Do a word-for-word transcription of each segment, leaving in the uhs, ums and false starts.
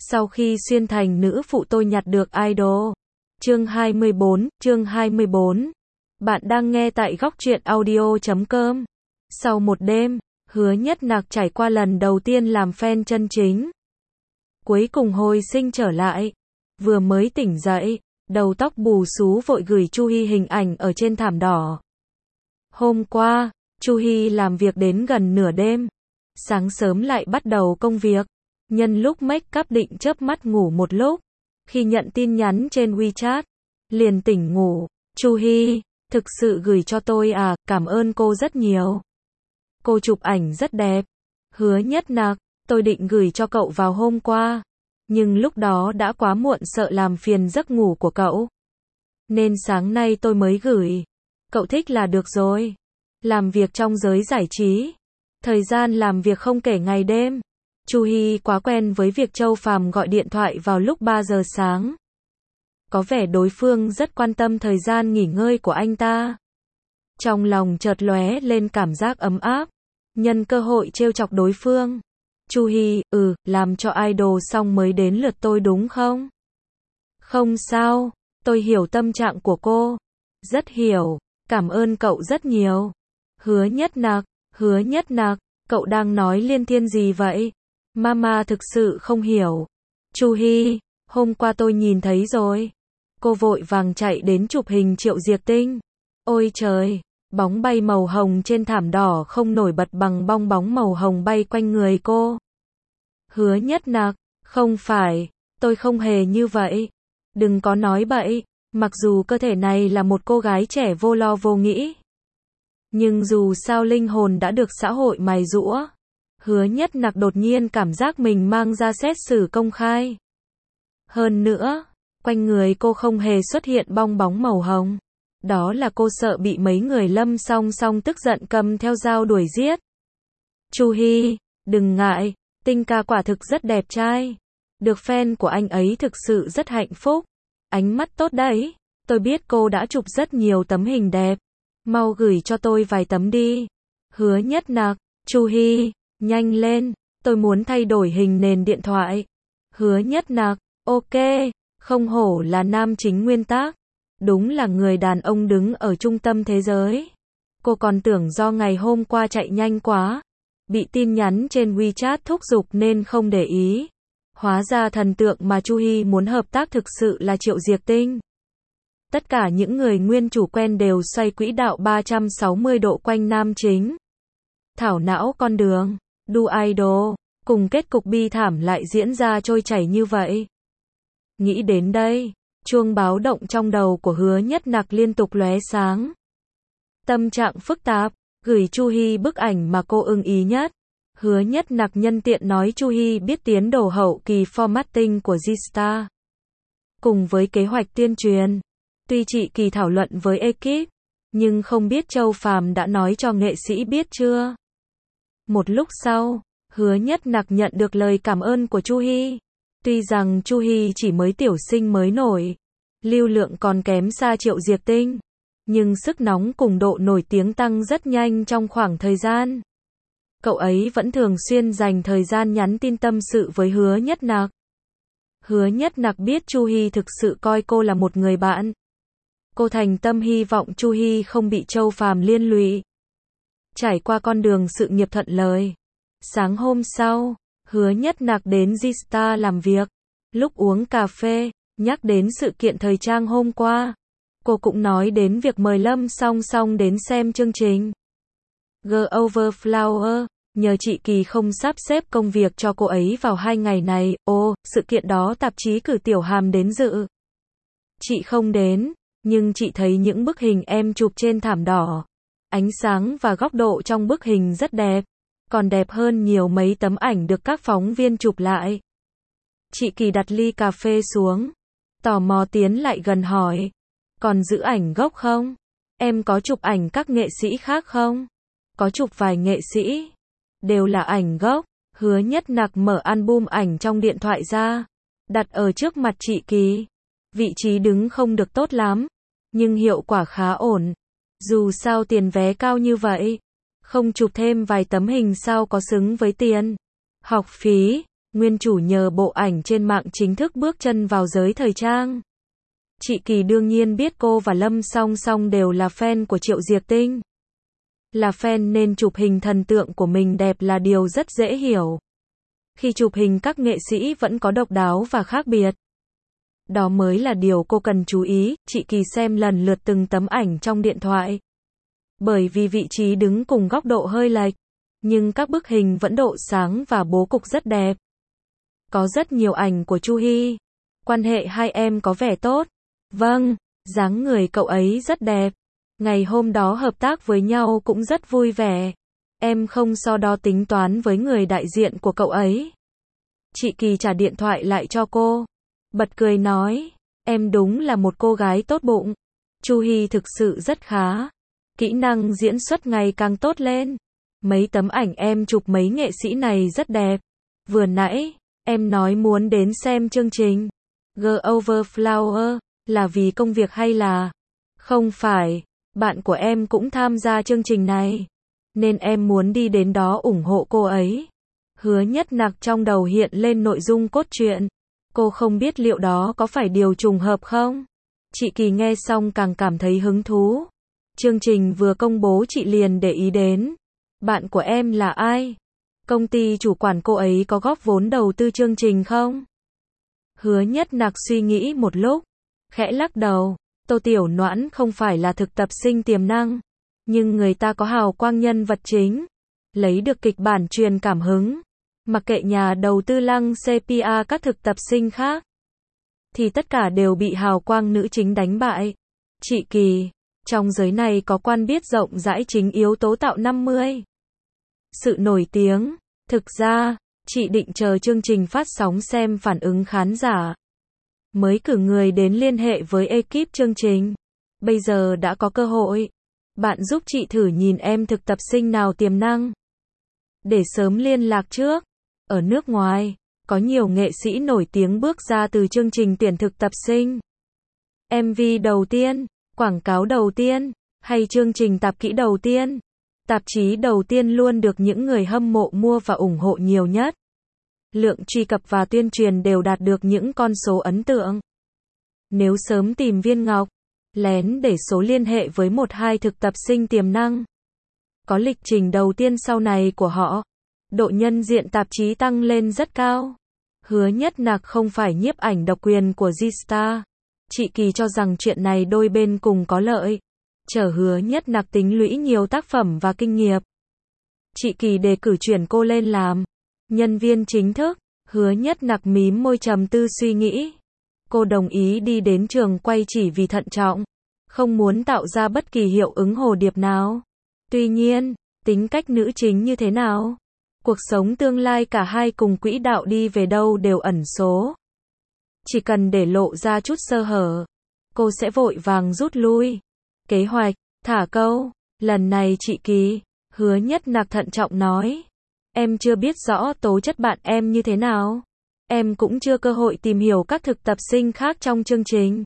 Sau khi xuyên thành nữ phụ tôi nhặt được idol. Chương hai mươi bốn, chương hai mươi bốn. Bạn đang nghe tại góc truyện audio chấm com. Sau một đêm, Hứa Nhất Nặc trải qua lần đầu tiên làm fan chân chính. Cuối cùng hồi sinh trở lại. Vừa mới tỉnh dậy, đầu tóc bù xú vội gửi Chu Hy hình ảnh ở trên thảm đỏ. Hôm qua, Chu Hy làm việc đến gần nửa đêm. Sáng sớm lại bắt đầu công việc. Nhân lúc make up định chớp mắt ngủ một lúc. Khi nhận tin nhắn trên WeChat, liền tỉnh ngủ. Chu Hy, thực sự gửi cho tôi à, cảm ơn cô rất nhiều. Cô chụp ảnh rất đẹp. Hứa Nhất Nặc, tôi định gửi cho cậu vào hôm qua. Nhưng lúc đó đã quá muộn sợ làm phiền giấc ngủ của cậu. Nên sáng nay tôi mới gửi. Cậu thích là được rồi. Làm việc trong giới giải trí. Thời gian làm việc không kể ngày đêm. Chu Hy quá quen với việc Châu Phàm gọi điện thoại vào lúc ba giờ sáng. Có vẻ đối phương rất quan tâm thời gian nghỉ ngơi của anh ta. Trong lòng chợt lóe lên cảm giác ấm áp. Nhân cơ hội trêu chọc đối phương. Chu Hy, ừ, làm cho idol xong mới đến lượt tôi đúng không? Không sao, tôi hiểu tâm trạng của cô. Rất hiểu, cảm ơn cậu rất nhiều. Hứa Nhất Nặc, Hứa Nhất Nặc, cậu đang nói liên thiên gì vậy? Mama thực sự không hiểu. Chu Hy, hôm qua tôi nhìn thấy rồi. Cô vội vàng chạy đến chụp hình Triệu Diệc Tinh. Ôi trời, bóng bay màu hồng trên thảm đỏ không nổi bật bằng bong bóng màu hồng bay quanh người cô. Hứa Nhất Nặc, không phải, tôi không hề như vậy. Đừng có nói bậy, mặc dù cơ thể này là một cô gái trẻ vô lo vô nghĩ. Nhưng dù sao linh hồn đã được xã hội mài giũa. Hứa Nhất Nặc đột nhiên cảm giác mình mang ra xét xử công khai. Hơn nữa, quanh người cô không hề xuất hiện bong bóng màu hồng. Đó là cô sợ bị mấy người Lâm Song Song tức giận cầm theo dao đuổi giết. Chu Hy, đừng ngại, Tinh ca quả thực rất đẹp trai. Được fan của anh ấy thực sự rất hạnh phúc. Ánh mắt tốt đấy. Tôi biết cô đã chụp rất nhiều tấm hình đẹp. Mau gửi cho tôi vài tấm đi. Hứa Nhất Nặc, Chu Hy, nhanh lên, tôi muốn thay đổi hình nền điện thoại. Hứa Nhất Nặc, ok, không hổ là nam chính nguyên tác. Đúng là người đàn ông đứng ở trung tâm thế giới. Cô còn tưởng do ngày hôm qua chạy nhanh quá. Bị tin nhắn trên WeChat thúc giục nên không để ý. Hóa ra thần tượng mà Chu Hy muốn hợp tác thực sự là Triệu Diệc Tinh. Tất cả những người nguyên chủ quen đều xoay quỹ đạo ba trăm sáu mươi độ quanh nam chính. Thảo não con đường, đu idol, cùng kết cục bi thảm lại diễn ra trôi chảy như vậy. Nghĩ đến đây, chuông báo động trong đầu của Hứa Nhất Nặc liên tục lóe sáng. Tâm trạng phức tạp, gửi Chu Hy bức ảnh mà cô ưng ý nhất. Hứa Nhất Nặc nhân tiện nói Chu Hy biết tiến độ hậu kỳ formatting của G-Star. Cùng với kế hoạch tuyên truyền. Tuy chị Kỳ thảo luận với ekip, nhưng không biết Châu Phàm đã nói cho nghệ sĩ biết chưa. Một lúc sau, Hứa Nhất Nặc nhận được lời cảm ơn của Chu Hy. Tuy rằng Chu Hy chỉ mới tiểu sinh mới nổi, lưu lượng còn kém xa Triệu Diệc Tinh, nhưng sức nóng cùng độ nổi tiếng tăng rất nhanh trong khoảng thời gian. Cậu ấy vẫn thường xuyên dành thời gian nhắn tin tâm sự với Hứa Nhất Nặc. Hứa Nhất Nặc biết Chu Hy thực sự coi cô là một người bạn. Cô thành tâm hy vọng Chu Hy không bị Châu Phàm liên lụy. Trải qua con đường sự nghiệp thuận lợi. Sáng hôm sau, Hứa Nhất Nặc đến G-Star làm việc. Lúc uống cà phê, nhắc đến sự kiện thời trang hôm qua. Cô cũng nói đến việc mời Lâm Song Song đến xem chương trình. G Over Flower, nhờ chị Kỳ không sắp xếp công việc cho cô ấy vào hai ngày này. Ồ, sự kiện đó tạp chí cử Tiểu Hàm đến dự. Chị không đến, nhưng chị thấy những bức hình em chụp trên thảm đỏ. Ánh sáng và góc độ trong bức hình rất đẹp. Còn đẹp hơn nhiều mấy tấm ảnh được các phóng viên chụp lại. Chị Kỳ đặt ly cà phê xuống. Tò mò tiến lại gần hỏi. Còn giữ ảnh gốc không? Em có chụp ảnh các nghệ sĩ khác không? Có chụp vài nghệ sĩ. Đều là ảnh gốc. Hứa Nhất Nặc mở album ảnh trong điện thoại ra. Đặt ở trước mặt chị Kỳ. Vị trí đứng không được tốt lắm. Nhưng hiệu quả khá ổn. Dù sao tiền vé cao như vậy. Không chụp thêm vài tấm hình sao có xứng với tiền học phí. nguyên chủ nhờ bộ ảnh trên mạng chính thức bước chân vào giới thời trang. Chị Kỳ đương nhiên biết cô và Lâm Song Song đều là fan của Triệu Diệc Tinh. Là fan nên chụp hình thần tượng của mình đẹp là điều rất dễ hiểu. Khi chụp hình các nghệ sĩ vẫn có độc đáo và khác biệt. Đó mới là điều cô cần chú ý. Chị Kỳ xem lần lượt từng tấm ảnh trong điện thoại. Bởi vì vị trí đứng cùng góc độ hơi lệch, nhưng các bức hình vẫn độ sáng và bố cục rất đẹp. Có rất nhiều ảnh của Chu Hy. Quan hệ hai em có vẻ tốt. Vâng, dáng người cậu ấy rất đẹp. Ngày hôm đó hợp tác với nhau cũng rất vui vẻ. Em không so đo tính toán với người đại diện của cậu ấy. Chị Kỳ trả điện thoại lại cho cô. Bật cười nói, em đúng là một cô gái tốt bụng. Chu Hy thực sự rất khá. Kỹ năng diễn xuất ngày càng tốt lên. Mấy tấm ảnh em chụp mấy nghệ sĩ này rất đẹp. Vừa nãy, em nói muốn đến xem chương trình Girl Over Flower, là vì công việc hay là? Không phải, bạn của em cũng tham gia chương trình này, nên em muốn đi đến đó ủng hộ cô ấy. Hứa Nhất Nặc trong đầu hiện lên nội dung cốt truyện. Cô không biết liệu đó có phải điều trùng hợp không? Chị Kỳ nghe xong càng cảm thấy hứng thú. Chương trình vừa công bố chị liền để ý đến. Bạn của em là ai? Công ty chủ quản cô ấy có góp vốn đầu tư chương trình không? Hứa Nhất Nặc suy nghĩ một lúc, khẽ lắc đầu. Tô Tiểu Noãn không phải là thực tập sinh tiềm năng, nhưng người ta có hào quang nhân vật chính, lấy được kịch bản truyền cảm hứng. Mặc kệ nhà đầu tư Lăng xê pê a các thực tập sinh khác, thì tất cả đều bị hào quang nữ chính đánh bại. Chị Kỳ, trong giới này có quan biết rộng rãi chính yếu tố tạo năm mươi. Sự nổi tiếng. Thực ra, chị định chờ chương trình phát sóng xem phản ứng khán giả, mới cử người đến liên hệ với ekip chương trình. Bây giờ đã có cơ hội. Bạn giúp chị thử nhìn em thực tập sinh nào tiềm năng, để sớm liên lạc trước. Ở nước ngoài, có nhiều nghệ sĩ nổi tiếng bước ra từ chương trình tuyển thực tập sinh. em vê đầu tiên, quảng cáo đầu tiên, hay chương trình tạp kỹ đầu tiên. Tạp chí đầu tiên luôn được những người hâm mộ mua và ủng hộ nhiều nhất. Lượng truy cập và tuyên truyền đều đạt được những con số ấn tượng. Nếu sớm tìm viên ngọc, lén để số liên hệ với một hai thực tập sinh tiềm năng, có lịch trình đầu tiên sau này của họ, độ nhân diện tạp chí tăng lên rất cao. Hứa Nhất Nặc không phải nhiếp ảnh độc quyền của G-Star. Chị Kỳ cho rằng chuyện này đôi bên cùng có lợi. Chờ Hứa Nhất Nặc tính lũy nhiều tác phẩm và kinh nghiệm, chị Kỳ đề cử chuyển cô lên làm nhân viên chính thức. Hứa Nhất Nặc mím môi trầm tư suy nghĩ. Cô đồng ý đi đến trường quay chỉ vì thận trọng, không muốn tạo ra bất kỳ hiệu ứng hồ điệp nào. Tuy nhiên, tính cách nữ chính như thế nào, cuộc sống tương lai cả hai cùng quỹ đạo đi về đâu đều ẩn số. Chỉ cần để lộ ra chút sơ hở, cô sẽ vội vàng rút lui. Kế hoạch, thả câu, lần này chị Kỳ, Hứa Nhất Nặc thận trọng nói. Em chưa biết rõ tố chất bạn em như thế nào. Em cũng chưa cơ hội tìm hiểu các thực tập sinh khác trong chương trình.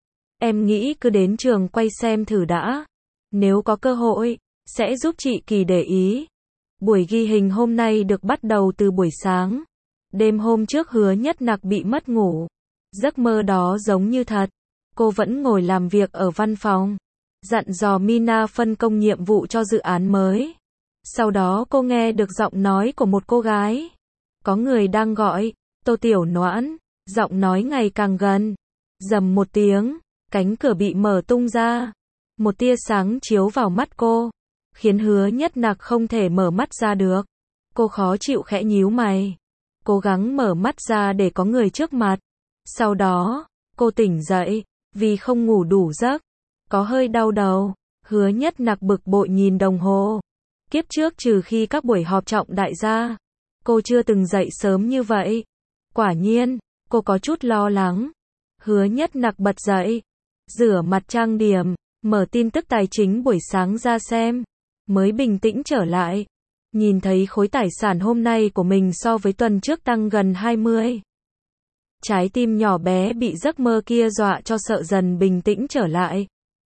Em nghĩ cứ đến trường quay xem thử đã. Nếu có cơ hội, sẽ giúp chị Kỳ để ý. Buổi ghi hình hôm nay được bắt đầu từ buổi sáng. Đêm hôm trước Hứa Nhất Nặc bị mất ngủ. Giấc mơ đó giống như thật. Cô vẫn ngồi làm việc ở văn phòng, dặn dò Mina phân công nhiệm vụ cho dự án mới. Sau đó cô nghe được giọng nói của một cô gái. Có người đang gọi, Tô Tiểu Noãn. Giọng nói ngày càng gần. Rầm một tiếng, cánh cửa bị mở tung ra. Một tia sáng chiếu vào mắt cô, khiến Hứa Nhất Nặc không thể mở mắt ra được. Cô khó chịu khẽ nhíu mày, cố gắng mở mắt ra để có người trước mặt. Sau đó, cô tỉnh dậy, vì không ngủ đủ giấc, có hơi đau đầu. Hứa Nhất Nặc bực bội nhìn đồng hồ. Kiếp trước trừ khi các buổi họp trọng đại gia, cô chưa từng dậy sớm như vậy. Quả nhiên, cô có chút lo lắng. Hứa Nhất Nặc bật dậy, rửa mặt trang điểm, mở tin tức tài chính buổi sáng ra xem, mới bình tĩnh trở lại. Nhìn thấy khối tài sản hôm nay của mình so với tuần trước tăng gần hai mươi. Trái tim nhỏ bé bị giấc mơ kia dọa cho sợ dần bình tĩnh trở lại.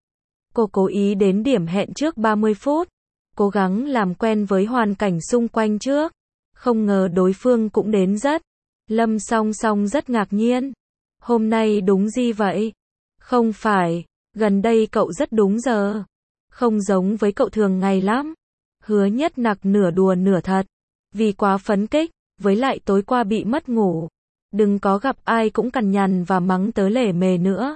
Cô cố ý đến điểm hẹn trước ba mươi phút, cố gắng làm quen với hoàn cảnh xung quanh trước. Không ngờ đối phương cũng đến rất Lâm Song Song rất ngạc nhiên. Hôm nay đúng gì vậy? Không phải, gần đây cậu rất đúng giờ. Không giống với cậu thường ngày lắm. Hứa Nhất Nặc nửa đùa nửa thật. Vì quá phấn kích, với lại tối qua bị mất ngủ. Đừng có gặp ai cũng cằn nhằn và mắng tớ lề mề nữa.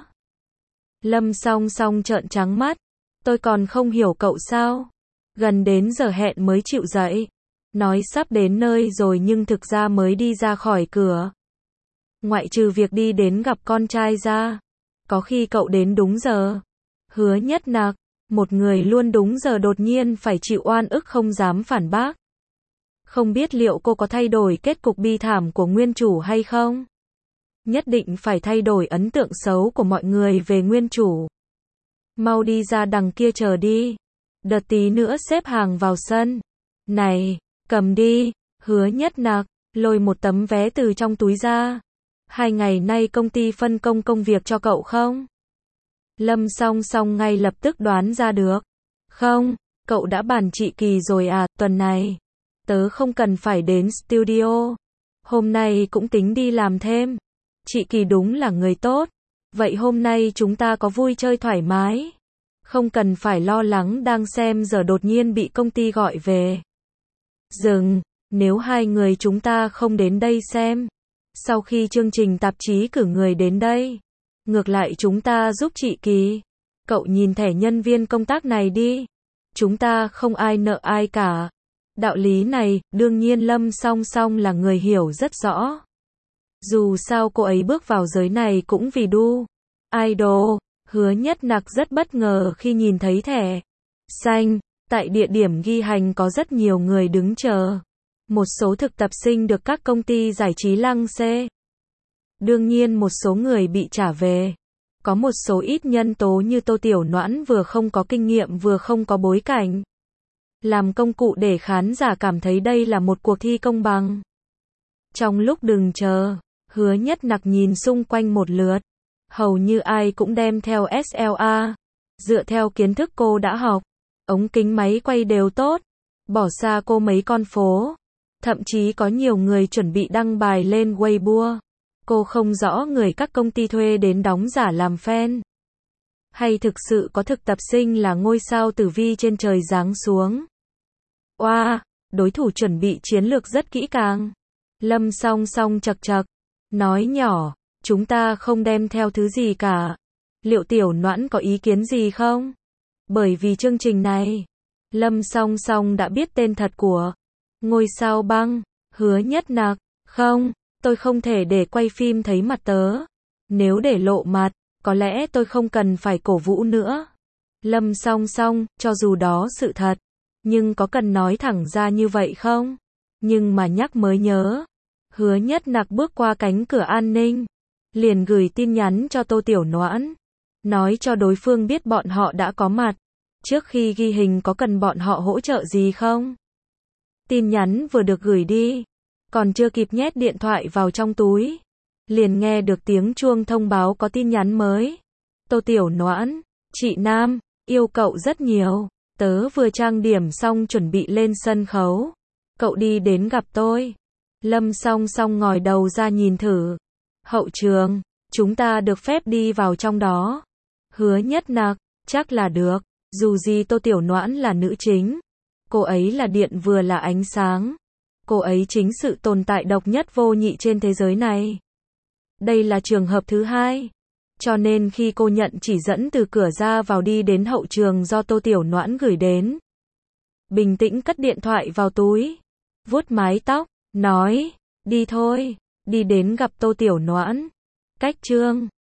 Lâm Song Song trợn trắng mắt. Tôi còn không hiểu cậu sao? Gần đến giờ hẹn mới chịu dậy. Nói sắp đến nơi rồi nhưng thực ra mới đi ra khỏi cửa. Ngoại trừ việc đi đến gặp con trai ra. Có khi cậu đến đúng giờ. Hứa Nhất Nặc, một người luôn đúng giờ đột nhiên phải chịu oan ức không dám phản bác. Không biết liệu cô có thay đổi kết cục bi thảm của nguyên chủ hay không? Nhất định phải thay đổi ấn tượng xấu của mọi người về nguyên chủ. Mau đi ra đằng kia chờ đi. Đợt tí nữa xếp hàng vào sân. Này, cầm đi. Hứa Nhất Nặc lôi một tấm vé từ trong túi ra. Hai ngày nay công ty phân công công việc cho cậu không? Lâm Song Song ngay lập tức đoán ra được. Không, cậu đã bàn chị Kỳ rồi à, tuần này. Tớ không cần phải đến studio. Hôm nay cũng tính đi làm thêm. Chị Kỳ đúng là người tốt. Vậy hôm nay chúng ta có vui chơi thoải mái. Không cần phải lo lắng đang xem giờ đột nhiên bị công ty gọi về. Dừng, nếu hai người chúng ta không đến đây xem. Sau khi chương trình tạp chí cử người đến đây. Ngược lại chúng ta giúp chị Kỳ. Cậu nhìn thẻ nhân viên công tác này đi. Chúng ta không ai nợ ai cả. Đạo lý này, đương nhiên Lâm Song Song là người hiểu rất rõ. Dù sao cô ấy bước vào giới này cũng vì đu idol. Hứa Nhất Nặc rất bất ngờ khi nhìn thấy thẻ xanh. Tại địa điểm ghi hành có rất nhiều người đứng chờ. Một số thực tập sinh được các công ty giải trí lăng xê. Đương nhiên một số người bị trả về. Có một số ít nhân tố như Tô Tiểu Noãn vừa không có kinh nghiệm vừa không có bối cảnh. Làm công cụ để khán giả cảm thấy đây là một cuộc thi công bằng. Trong lúc đừng chờ, Hứa Nhất Nặc nhìn xung quanh một lượt. Hầu như ai cũng đem theo ét lờ a. Dựa theo kiến thức cô đã học, ống kính máy quay đều tốt. Bỏ xa cô mấy con phố. Thậm chí có nhiều người chuẩn bị đăng bài lên Weibo. Cô không rõ người các công ty thuê đến đóng giả làm fan. Hay thực sự có thực tập sinh là ngôi sao tử vi trên trời giáng xuống. Oa, wow, đối thủ chuẩn bị chiến lược rất kỹ càng. Lâm Song Song chật chật. Nói nhỏ, chúng ta không đem theo thứ gì cả. Liệu Tiểu Noãn có ý kiến gì không? Bởi vì chương trình này, Lâm Song Song đã biết tên thật của ngôi sao băng. Hứa Nhất Nặc, không, tôi không thể để quay phim thấy mặt tớ. Nếu để lộ mặt, có lẽ tôi không cần phải cổ vũ nữa. Lâm Song Song, cho dù đó sự thật, nhưng có cần nói thẳng ra như vậy không? Nhưng mà nhắc mới nhớ. Hứa Nhất Nặc bước qua cánh cửa an ninh, liền gửi tin nhắn cho Tô Tiểu Noãn, nói cho đối phương biết bọn họ đã có mặt. Trước khi ghi hình có cần bọn họ hỗ trợ gì không? Tin nhắn vừa được gửi đi, còn chưa kịp nhét điện thoại vào trong túi, liền nghe được tiếng chuông thông báo có tin nhắn mới. Tô Tiểu Noãn, chị Nam, yêu cậu rất nhiều. Tớ vừa trang điểm xong chuẩn bị lên sân khấu. Cậu đi đến gặp tôi. Lâm Song Song ngồi đầu ra nhìn thử. Hậu trường, chúng ta được phép đi vào trong đó. Hứa Nhất Nặc, chắc là được. Dù gì Tô Tiểu Noãn là nữ chính. Cô ấy là điện vừa là ánh sáng. Cô ấy chính sự tồn tại độc nhất vô nhị trên thế giới này. Đây là trường hợp thứ hai. Cho nên khi cô nhận chỉ dẫn từ cửa ra vào đi đến hậu trường do Tô Tiểu Noãn gửi đến. Bình tĩnh cất điện thoại vào túi. Vuốt mái tóc, nói, đi thôi, đi đến gặp Tô Tiểu Noãn. Cách chương